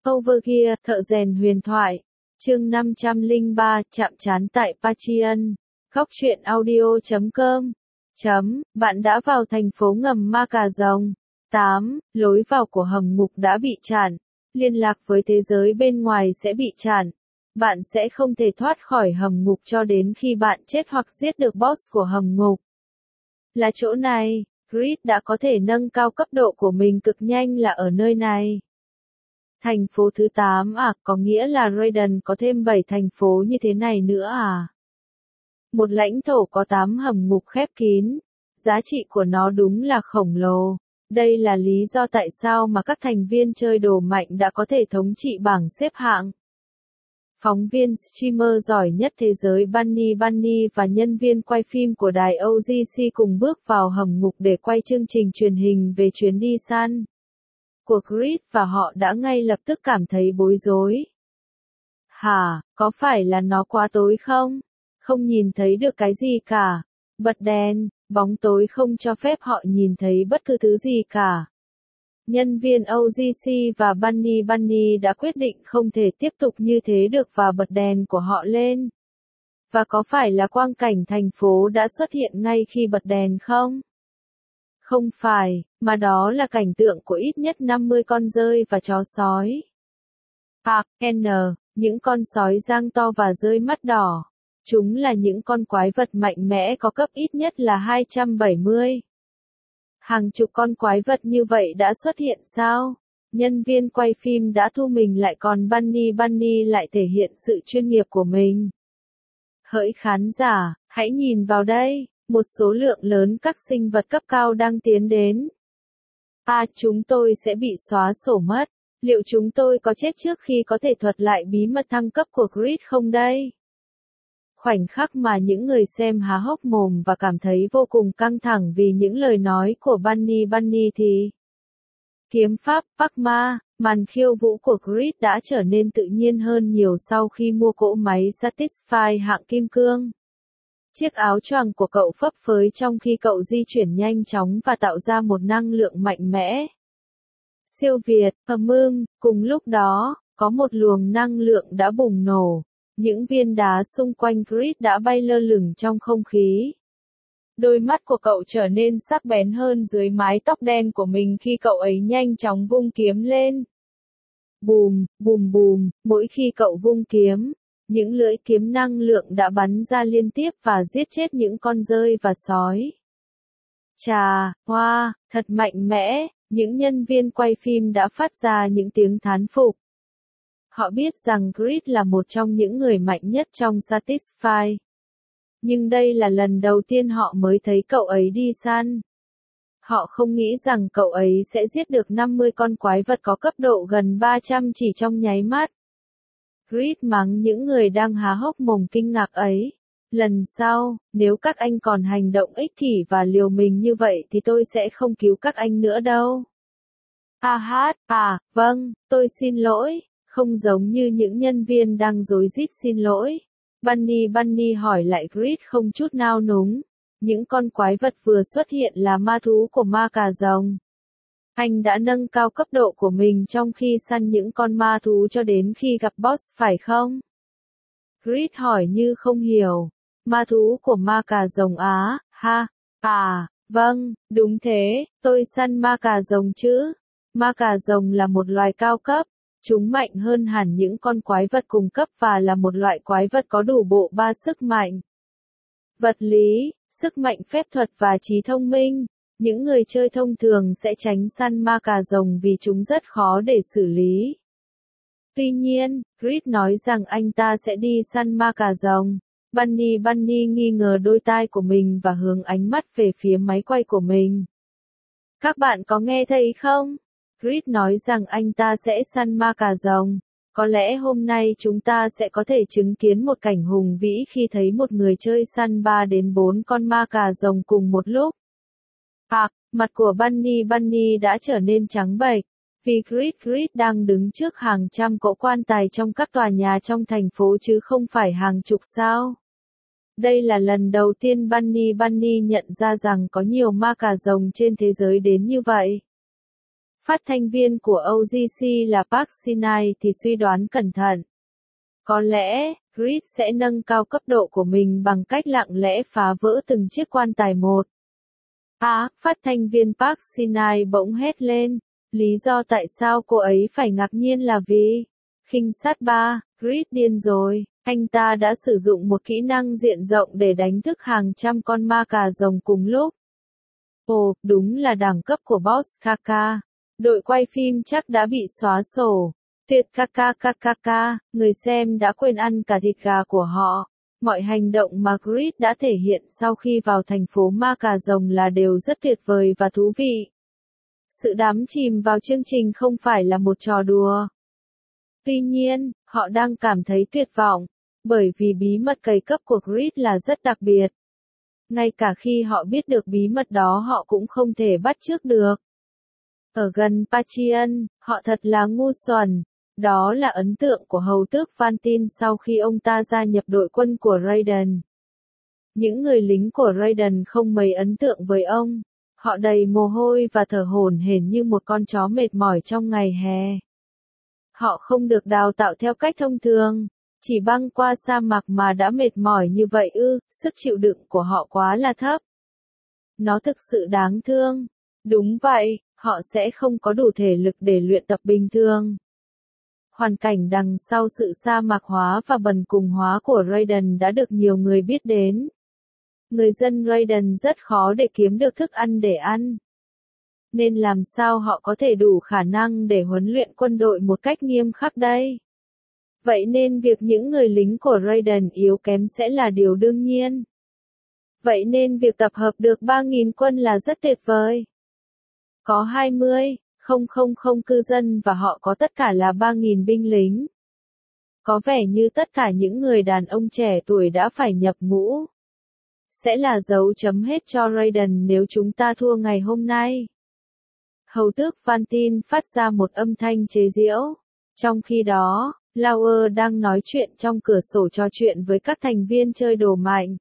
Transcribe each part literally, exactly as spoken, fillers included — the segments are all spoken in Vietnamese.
Overgear, thợ rèn huyền thoại. Chương năm trăm lẻ ba, chạm trán tại Patreon. Góc truyện audio chấm com. Chấm, bạn đã vào thành phố ngầm Ma Cà Rồng. tám. Lối vào của hầm ngục đã bị chặn. Liên lạc với thế giới bên ngoài sẽ bị chặn. Bạn sẽ không thể thoát khỏi hầm ngục cho đến khi bạn chết hoặc giết được boss của hầm ngục. Là chỗ này, Grid đã có thể nâng cao cấp độ của mình cực nhanh là ở nơi này. Thành phố thứ tám à, có nghĩa là Raiden có thêm bảy thành phố như thế này nữa à? Một lãnh thổ có tám hầm ngục khép kín. Giá trị của nó đúng là khổng lồ. Đây là lý do tại sao mà các thành viên chơi đồ mạnh đã có thể thống trị bảng xếp hạng. Phóng viên streamer giỏi nhất thế giới Bunny Bunny và nhân viên quay phim của đài o giê xê cùng bước vào hầm ngục để quay chương trình truyền hình về chuyến đi săn của Grid và họ đã ngay lập tức cảm thấy bối rối. Hả, có phải là nó quá tối không? Không nhìn thấy được cái gì cả. Bật đèn, bóng tối không cho phép họ nhìn thấy bất cứ thứ gì cả. Nhân viên o giê xê và Bunny Bunny đã quyết định không thể tiếp tục như thế được và bật đèn của họ lên. Và có phải là quang cảnh thành phố đã xuất hiện ngay khi bật đèn không? Không phải, mà đó là cảnh tượng của ít nhất năm mươi con dơi và chó sói. Park N, những con sói giang to và rơi mắt đỏ. Chúng là những con quái vật mạnh mẽ có cấp ít nhất là hai trăm bảy mươi. Hàng chục con quái vật như vậy đã xuất hiện sao? Nhân viên quay phim đã thu mình lại còn Bunny Bunny lại thể hiện sự chuyên nghiệp của mình. Hỡi khán giả, hãy nhìn vào đây, một số lượng lớn các sinh vật cấp cao đang tiến đến. À, chúng tôi sẽ bị xóa sổ mất. Liệu chúng tôi có chết trước khi có thể thuật lại bí mật thăng cấp của Grid không đây? Khoảnh khắc mà những người xem há hốc mồm và cảm thấy vô cùng căng thẳng vì những lời nói của Bunny Bunny thì kiếm pháp Pakma, màn khiêu vũ của Grid đã trở nên tự nhiên hơn nhiều sau khi mua cỗ máy Satisfy hạng kim cương. Chiếc áo choàng của cậu phấp phới trong khi cậu di chuyển nhanh chóng và tạo ra một năng lượng mạnh mẽ. Siêu việt, ầm ưng, cùng lúc đó, có một luồng năng lượng đã bùng nổ. Những viên đá xung quanh Grid đã bay lơ lửng trong không khí. Đôi mắt của cậu trở nên sắc bén hơn dưới mái tóc đen của mình khi cậu ấy nhanh chóng vung kiếm lên. Bùm, bùm bùm, mỗi khi cậu vung kiếm, những lưỡi kiếm năng lượng đã bắn ra liên tiếp và giết chết những con dơi và sói. Chà, hoa, thật mạnh mẽ, những nhân viên quay phim đã phát ra những tiếng thán phục. Họ biết rằng Grid là một trong những người mạnh nhất trong Satisfy. Nhưng đây là lần đầu tiên họ mới thấy cậu ấy đi săn. Họ không nghĩ rằng cậu ấy sẽ giết được năm mươi con quái vật có cấp độ gần ba trăm chỉ trong nháy mắt. Grid mắng những người đang há hốc mồm kinh ngạc ấy. Lần sau, nếu các anh còn hành động ích kỷ và liều mình như vậy thì tôi sẽ không cứu các anh nữa đâu. À hát, à, vâng, tôi xin lỗi. Không giống như những nhân viên đang rối rít xin lỗi. Bunny Bunny hỏi lại Grid không chút nao núng. Những con quái vật vừa xuất hiện là ma thú của Ma Cà Rồng. Anh đã nâng cao cấp độ của mình trong khi săn những con ma thú cho đến khi gặp boss phải không? Grid hỏi như không hiểu. Ma thú của Ma Cà Rồng á, ha, à, vâng, đúng thế, tôi săn Ma Cà Rồng chứ. Ma Cà Rồng là một loài cao cấp. Chúng mạnh hơn hẳn những con quái vật cùng cấp và là một loại quái vật có đủ bộ ba sức mạnh. Vật lý, sức mạnh phép thuật và trí thông minh. Những người chơi thông thường sẽ tránh săn Ma Cà Rồng vì chúng rất khó để xử lý. Tuy nhiên, Grid nói rằng anh ta sẽ đi săn Ma Cà Rồng. Bunny Bunny nghi ngờ đôi tai của mình và hướng ánh mắt về phía máy quay của mình. Các bạn có nghe thấy không? Grid nói rằng anh ta sẽ săn Ma Cà Rồng. Có lẽ hôm nay chúng ta sẽ có thể chứng kiến một cảnh hùng vĩ khi thấy một người chơi săn ba đến bốn con Ma Cà Rồng cùng một lúc. À, mặt của Bunny Bunny đã trở nên trắng bệch. Vì Grid Grid đang đứng trước hàng trăm cỗ quan tài trong các tòa nhà trong thành phố chứ không phải hàng chục sao. Đây là lần đầu tiên Bunny Bunny nhận ra rằng có nhiều Ma Cà Rồng trên thế giới đến như vậy. Phát thanh viên của o giê xê là Park Shin-hye thì suy đoán cẩn thận. Có lẽ, Creed sẽ nâng cao cấp độ của mình bằng cách lặng lẽ phá vỡ từng chiếc quan tài một. À, phát thanh viên Park Shin-hye bỗng hét lên. Lý do tại sao cô ấy phải ngạc nhiên là vì khinh sát ba, Creed điên rồi, anh ta đã sử dụng một kỹ năng diện rộng để đánh thức hàng trăm con ma cà rồng cùng lúc. Ồ, đúng là đẳng cấp của Boss Kaka. Đội quay phim chắc đã bị xóa sổ. Tuyệt Kaka Kaka, người xem đã quên ăn cả thịt gà của họ. Mọi hành động mà Creed đã thể hiện sau khi vào thành phố ma cà rồng là đều rất tuyệt vời và thú vị. Sự đắm chìm vào chương trình không phải là một trò đùa. Tuy nhiên, họ đang cảm thấy tuyệt vọng, bởi vì bí mật cây cấp của Creed là rất đặc biệt. Ngay cả khi họ biết được bí mật đó họ cũng không thể bắt chước được. Ở gần Pacheon, họ thật là ngu xuẩn. Đó là ấn tượng của hầu tước Valentine sau khi ông ta gia nhập đội quân của Raiden. Những người lính của Raiden không mấy ấn tượng với ông. Họ đầy mồ hôi và thở hổn hển như một con chó mệt mỏi trong ngày hè. Họ không được đào tạo theo cách thông thường. Chỉ băng qua sa mạc mà đã mệt mỏi như vậy ư, sức chịu đựng của họ quá là thấp. Nó thực sự đáng thương. Đúng vậy, họ sẽ không có đủ thể lực để luyện tập bình thường. Hoàn cảnh đằng sau sự sa mạc hóa và bần cùng hóa của Raiden đã được nhiều người biết đến. Người dân Raiden rất khó để kiếm được thức ăn để ăn. Nên làm sao họ có thể đủ khả năng để huấn luyện quân đội một cách nghiêm khắc đây? Vậy nên việc những người lính của Raiden yếu kém sẽ là điều đương nhiên. Vậy nên việc tập hợp được ba nghìn quân là rất tuyệt vời. Có hai mươi nghìn cư dân và họ có tất cả là ba nghìn binh lính. Có vẻ như tất cả những người đàn ông trẻ tuổi đã phải nhập ngũ. Sẽ là dấu chấm hết cho Raiden nếu chúng ta thua ngày hôm nay. Hầu tước Valentine phát ra một âm thanh chế giễu. Trong khi đó, Lauer đang nói chuyện trong cửa sổ trò chuyện với các thành viên chơi đồ mạnh.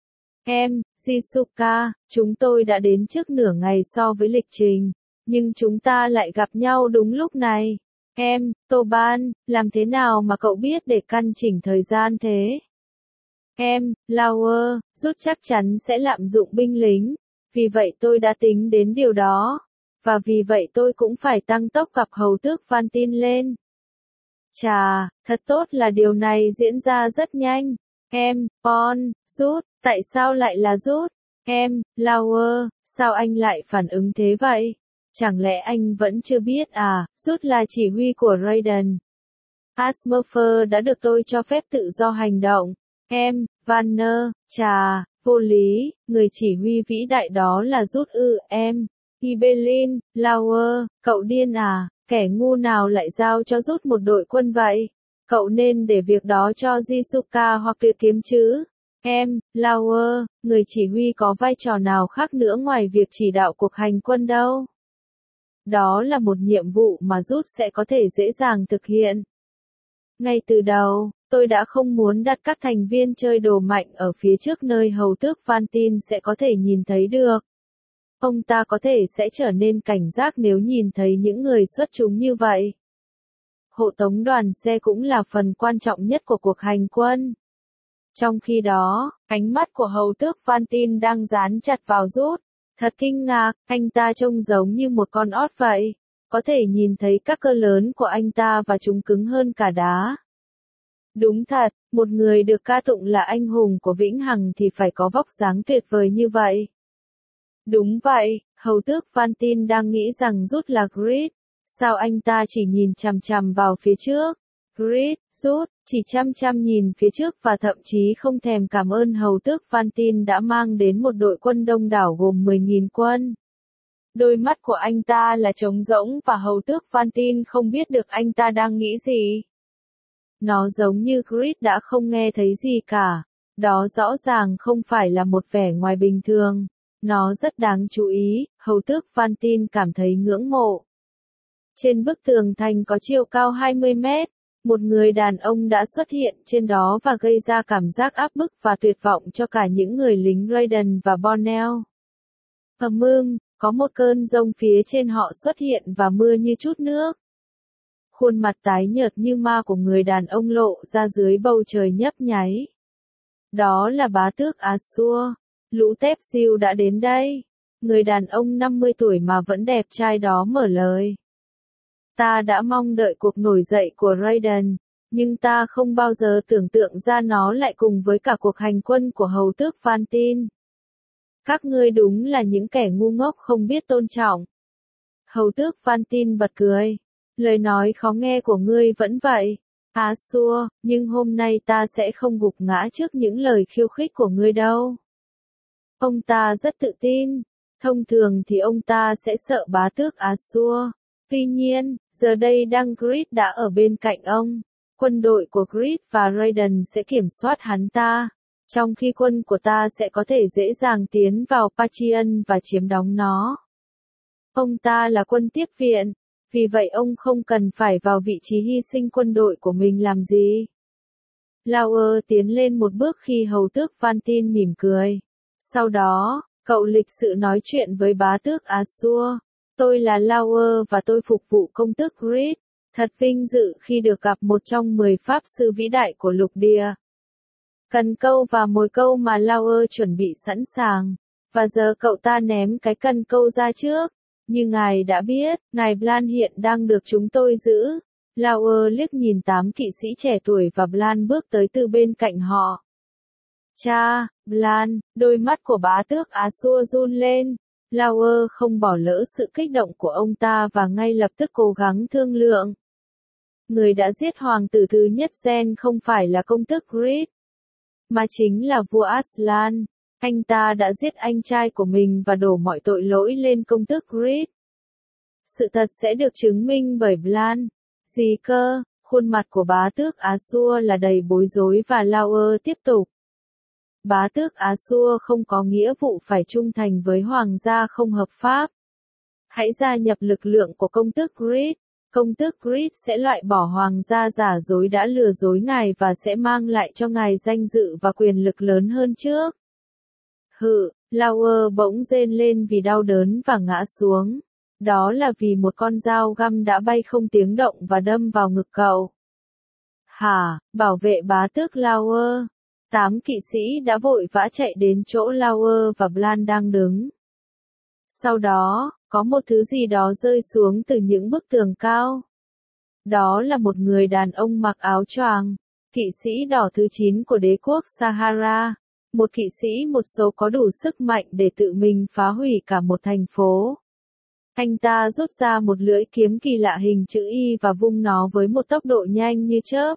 Em, Jisuka, chúng tôi đã đến trước nửa ngày so với lịch trình, nhưng chúng ta lại gặp nhau đúng lúc này. Em, Toban, làm thế nào mà cậu biết để căn chỉnh thời gian thế? Em, Lauer, rút chắc chắn sẽ lạm dụng binh lính, vì vậy tôi đã tính đến điều đó, và vì vậy tôi cũng phải tăng tốc gặp hầu tước Valentine lên. Chà, thật tốt là điều này diễn ra rất nhanh. Em, Bon, rút, tại sao lại là rút? Em, Lauer, sao anh lại phản ứng thế vậy? Chẳng lẽ anh vẫn chưa biết à, rút là chỉ huy của Raiden. Asmurfer đã được tôi cho phép tự do hành động. Em, Vanner, chà, vô lý, người chỉ huy vĩ đại đó là rút ư, em. Ibelin, Lauer, cậu điên à, kẻ ngu nào lại giao cho rút một đội quân vậy? Cậu nên để việc đó cho Jisuka hoặc Tuyệt Kiếm chứ. Em, Lauer, người chỉ huy có vai trò nào khác nữa ngoài việc chỉ đạo cuộc hành quân đâu. Đó là một nhiệm vụ mà rút sẽ có thể dễ dàng thực hiện. Ngay từ đầu, tôi đã không muốn đặt các thành viên chơi đồ mạnh ở phía trước nơi hầu tước Valentine sẽ có thể nhìn thấy được. Ông ta có thể sẽ trở nên cảnh giác nếu nhìn thấy những người xuất chúng như vậy. Hộ tống đoàn xe cũng là phần quan trọng nhất của cuộc hành quân. Trong khi đó, ánh mắt của hầu tước Valentine đang dán chặt vào rút. Thật kinh ngạc, anh ta trông giống như một con ót vậy. Có thể nhìn thấy các cơ lớn của anh ta và chúng cứng hơn cả đá. Đúng thật, một người được ca tụng là anh hùng của Vĩnh Hằng thì phải có vóc dáng tuyệt vời như vậy. Đúng vậy, hầu tước Valentine đang nghĩ rằng rút là Creed. Sao anh ta chỉ nhìn chằm chằm vào phía trước? Creed, rút, chỉ chăm chăm nhìn phía trước và thậm chí không thèm cảm ơn hầu tước Valentine đã mang đến một đội quân đông đảo gồm mười nghìn quân. Đôi mắt của anh ta là trống rỗng và hầu tước Valentine không biết được anh ta đang nghĩ gì. Nó giống như Creed đã không nghe thấy gì cả. Đó rõ ràng không phải là một vẻ ngoài bình thường. Nó rất đáng chú ý, hầu tước Valentine cảm thấy ngưỡng mộ. Trên bức tường thành có chiều cao hai mươi mét, một người đàn ông đã xuất hiện trên đó và gây ra cảm giác áp bức và tuyệt vọng cho cả những người lính Raiden và Bonnell. Ầm ưm, Có một cơn giông phía trên họ xuất hiện và mưa như chút nước. Khuôn mặt tái nhợt như ma của người đàn ông lộ ra dưới bầu trời nhấp nháy. Đó là bá tước Assur. Lũ tép diêu đã đến đây. Người đàn ông năm mươi tuổi mà vẫn đẹp trai đó mở lời. Ta đã mong đợi cuộc nổi dậy của Raiden, nhưng ta không bao giờ tưởng tượng ra nó lại cùng với cả cuộc hành quân của hầu tước Vantin. Các ngươi đúng là những kẻ ngu ngốc không biết tôn trọng. Hầu tước Vantin bật cười. Lời nói khó nghe của ngươi vẫn vậy, Assur, nhưng hôm nay ta sẽ không gục ngã trước những lời khiêu khích của ngươi đâu. Ông ta rất tự tin. Thông thường thì ông ta sẽ sợ bá tước Assur. Tuy nhiên, giờ đây đang Grid đã ở bên cạnh ông. Quân đội của Grid và Raiden sẽ kiểm soát hắn ta, trong khi quân của ta sẽ có thể dễ dàng tiến vào Pathian và chiếm đóng nó. Ông ta là quân tiếp viện, vì vậy ông không cần phải vào vị trí hy sinh quân đội của mình làm gì. Lauer tiến lên một bước khi hầu tước Vantin mỉm cười. Sau đó, cậu lịch sự nói chuyện với bá tước Assur. Tôi là Lauer và tôi phục vụ công tước Grid. Thật vinh dự khi được gặp một trong mười pháp sư vĩ đại của lục địa. Cần câu và mồi câu mà Lauer chuẩn bị sẵn sàng. Và giờ cậu ta ném cái cần câu ra trước. Như ngài đã biết, ngài Blan hiện đang được chúng tôi giữ. Lauer liếc nhìn tám kỵ sĩ trẻ tuổi và Blan bước tới từ bên cạnh họ. Cha, Blan, đôi mắt của bá tước Assur run lên. Lauer không bỏ lỡ sự kích động của ông ta và ngay lập tức cố gắng thương lượng. Người đã giết hoàng tử thứ nhất Gen không phải là công tước Grid, mà chính là vua Aslan. Anh ta đã giết anh trai của mình và đổ mọi tội lỗi lên công tước Grid. Sự thật sẽ được chứng minh bởi Blan. Gì cơ? Khuôn mặt của bá tước Assur là đầy bối rối và Lauer tiếp tục. Bá tước Assur không có nghĩa vụ phải trung thành với hoàng gia không hợp pháp. Hãy gia nhập lực lượng của công tước Grid. Công tước Grid sẽ loại bỏ hoàng gia giả dối đã lừa dối ngài và sẽ mang lại cho ngài danh dự và quyền lực lớn hơn trước. Hự, Lauer bỗng rên lên vì đau đớn và ngã xuống. Đó là vì một con dao găm đã bay không tiếng động và đâm vào ngực cậu. Hả, bảo vệ bá tước Lauer. Tám kỵ sĩ đã vội vã chạy đến chỗ Lauer và Blan đang đứng. Sau đó, có một thứ gì đó rơi xuống từ những bức tường cao. Đó là một người đàn ông mặc áo choàng, kỵ sĩ đỏ thứ chín của đế quốc Sahara. Một kỵ sĩ một số có đủ sức mạnh để tự mình phá hủy cả một thành phố. Anh ta rút ra một lưỡi kiếm kỳ lạ hình chữ Y và vung nó với một tốc độ nhanh như chớp.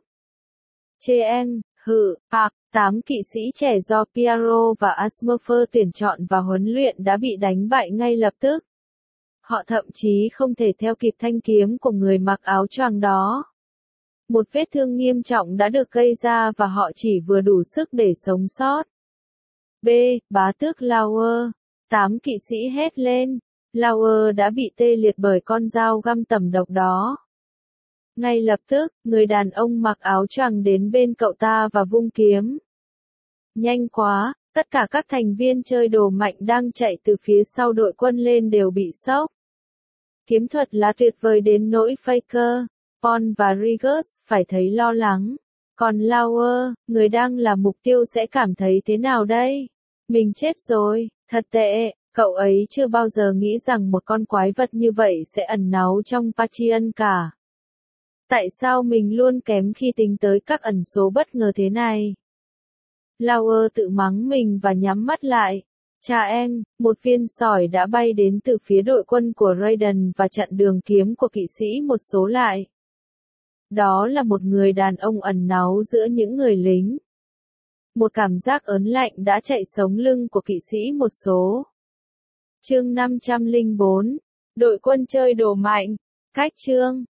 Chen, hự, hạc, tám kỵ sĩ trẻ do Piero và Asmerfer tuyển chọn và huấn luyện đã bị đánh bại ngay lập tức. Họ thậm chí không thể theo kịp thanh kiếm của người mặc áo choàng đó. Một vết thương nghiêm trọng đã được gây ra và họ chỉ vừa đủ sức để sống sót. B. Bá tước Lauer. Tám kỵ sĩ hét lên. Lauer đã bị tê liệt bởi con dao găm tẩm độc đó. Ngay lập tức, người đàn ông mặc áo choàng đến bên cậu ta và vung kiếm. Nhanh quá, tất cả các thành viên chơi đồ mạnh đang chạy từ phía sau đội quân lên đều bị sốc. Kiếm thuật là tuyệt vời đến nỗi Faker, Paul và Rigus phải thấy lo lắng. Còn Lauer, người đang là mục tiêu sẽ cảm thấy thế nào đây? Mình chết rồi, thật tệ, cậu ấy chưa bao giờ nghĩ rằng một con quái vật như vậy sẽ ẩn náu trong Pathian cả. Tại sao mình luôn kém khi tính tới các ẩn số bất ngờ thế này? Lauer tự mắng mình và nhắm mắt lại. Cha En, một viên sỏi đã bay đến từ phía đội quân của Raiden và chặn đường kiếm của kỵ sĩ một số lại. Đó là một người đàn ông ẩn náu giữa những người lính. Một cảm giác ớn lạnh đã chạy sống lưng của kỵ sĩ một số. Chương năm trăm lẻ bốn. Đội quân chơi đồ mạnh. Cách chương.